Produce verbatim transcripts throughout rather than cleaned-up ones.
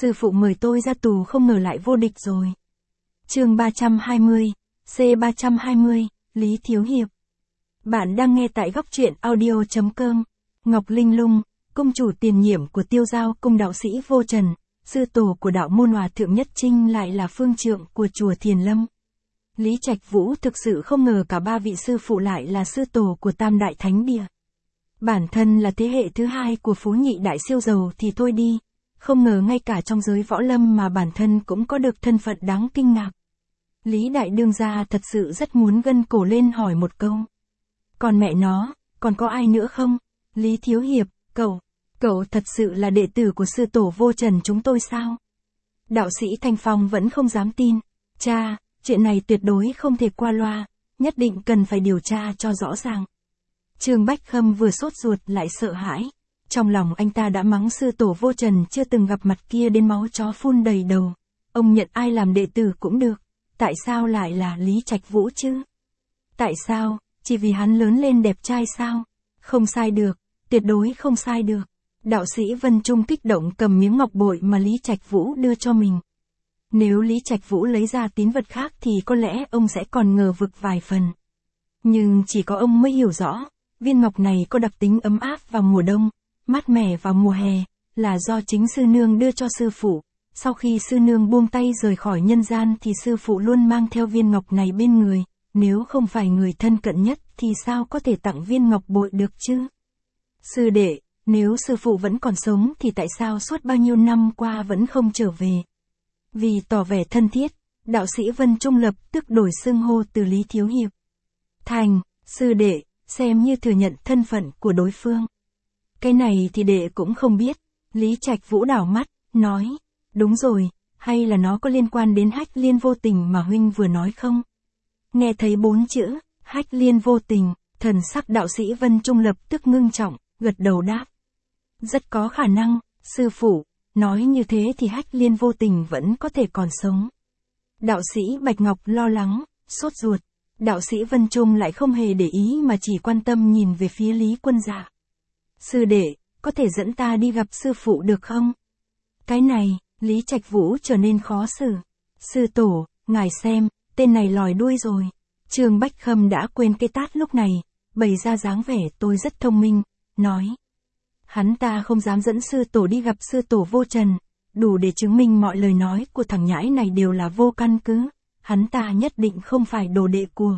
Sư phụ mời tôi ra tù không ngờ lại vô địch rồi. Chương ba trăm hai mươi, C ba trăm hai mươi, Lý Thiếu Hiệp. Bạn đang nghe tại góc truyện audio chấm com. Ngọc Linh Lung, công chủ tiền nhiệm của Tiêu Giao cung đạo sĩ Vô Trần, sư tổ của đạo môn Hòa Thượng Nhất Trinh lại là phương trượng của chùa Thiền Lâm. Lý Trạch Vũ thực sự không ngờ cả ba vị sư phụ lại là sư tổ của Tam Đại Thánh Địa. Bản thân là thế hệ thứ hai của Phú Nhị Đại siêu giàu thì thôi đi, không ngờ ngay cả trong giới võ lâm mà bản thân cũng có được thân phận đáng kinh ngạc. Lý Đại Đương gia thật sự rất muốn gân cổ lên hỏi một câu. Còn mẹ nó, còn có ai nữa không? Lý Thiếu Hiệp, cậu, cậu thật sự là đệ tử của sư tổ Vô Trần chúng tôi sao? Đạo sĩ Thanh Phong vẫn không dám tin. Cha, chuyện này tuyệt đối không thể qua loa, nhất định cần phải điều tra cho rõ ràng. Trương Bách Khâm vừa sốt ruột lại sợ hãi. Trong lòng anh ta đã mắng sư tổ Vô Trần chưa từng gặp mặt kia đến máu chó phun đầy đầu. Ông nhận ai làm đệ tử cũng được, tại sao lại là Lý Trạch Vũ chứ? Tại sao, chỉ vì hắn lớn lên đẹp trai sao? Không sai được, tuyệt đối không sai được. Đạo sĩ Vân Trung kích động cầm miếng ngọc bội mà Lý Trạch Vũ đưa cho mình. Nếu Lý Trạch Vũ lấy ra tín vật khác thì có lẽ ông sẽ còn ngờ vực vài phần. Nhưng chỉ có ông mới hiểu rõ, viên ngọc này có đặc tính ấm áp vào mùa đông, mát mẻ vào mùa hè, là do chính sư nương đưa cho sư phụ. Sau khi sư nương buông tay rời khỏi nhân gian thì sư phụ luôn mang theo viên ngọc này bên người, nếu không phải người thân cận nhất thì sao có thể tặng viên ngọc bội được chứ? Sư đệ, nếu sư phụ vẫn còn sống thì tại sao suốt bao nhiêu năm qua vẫn không trở về? Vì tỏ vẻ thân thiết, đạo sĩ Vân Trung lập tức đổi xưng hô từ Lý Thiếu Hiệp thành sư đệ, xem như thừa nhận thân phận của đối phương. Cái này thì đệ cũng không biết. Lý Trạch Vũ đảo mắt, nói, đúng rồi, hay là nó có liên quan đến hách liên vô tình mà huynh vừa nói không? Nghe thấy bốn chữ, hách liên vô tình, thần sắc đạo sĩ Vân Trung lập tức ngưng trọng, gật đầu đáp. Rất có khả năng, sư phụ, nói như thế thì hách liên vô tình vẫn có thể còn sống. Đạo sĩ Bạch Ngọc lo lắng, sốt ruột. Đạo sĩ Vân Trung lại không hề để ý mà chỉ quan tâm nhìn về phía Lý Quân Dạ. Sư đệ, có thể dẫn ta đi gặp sư phụ được không? Cái này, Lý Trạch Vũ trở nên khó xử. Sư tổ, ngài xem, tên này lòi đuôi rồi. Trương Bách Khâm đã quên cái tát lúc này, bày ra dáng vẻ tôi rất thông minh, nói. Hắn ta không dám dẫn sư tổ đi gặp sư tổ Vô Trần, đủ để chứng minh mọi lời nói của thằng nhãi này đều là vô căn cứ. Hắn ta nhất định không phải đồ đệ của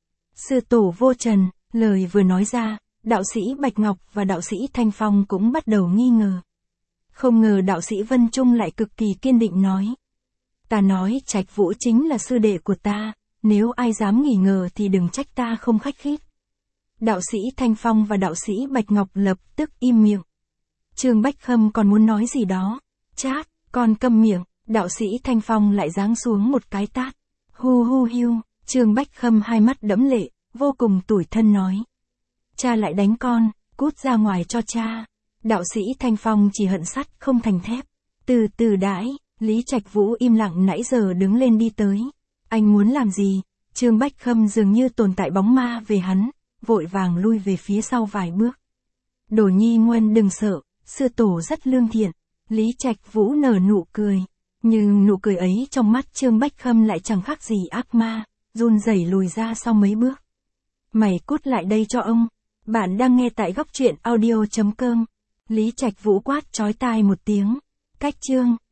sư tổ Vô Trần. Lời vừa nói ra, đạo sĩ Bạch Ngọc và đạo sĩ Thanh Phong cũng bắt đầu nghi ngờ. Không ngờ đạo sĩ Vân Trung lại cực kỳ kiên định nói. Ta nói Trạch Vũ chính là sư đệ của ta, nếu ai dám nghi ngờ thì đừng trách ta không khách khí. Đạo sĩ Thanh Phong và đạo sĩ Bạch Ngọc lập tức im miệng. Trương Bách Khâm còn muốn nói gì đó. Chát, con câm miệng, đạo sĩ Thanh Phong lại giáng xuống một cái tát. Hu hu hiu, Trương Bách Khâm hai mắt đẫm lệ, vô cùng tủi thân nói. Cha lại đánh con, cút ra ngoài cho cha. Đạo sĩ Thanh Phong chỉ hận sắt không thành thép. Từ từ đãi, Lý Trạch Vũ im lặng nãy giờ đứng lên đi tới. Anh muốn làm gì? Trương Bách Khâm dường như tồn tại bóng ma về hắn, vội vàng lui về phía sau vài bước. Đồ nhi ngoan đừng sợ, sư tổ rất lương thiện. Lý Trạch Vũ nở nụ cười. Nhưng nụ cười ấy trong mắt Trương Bách Khâm lại chẳng khác gì ác ma, run rẩy lùi ra sau mấy bước. Mày cút lại đây cho ông. Bạn đang nghe tại góc truyện audio chấm com. Lý Trạch Vũ quát chói tai một tiếng. Cách chương.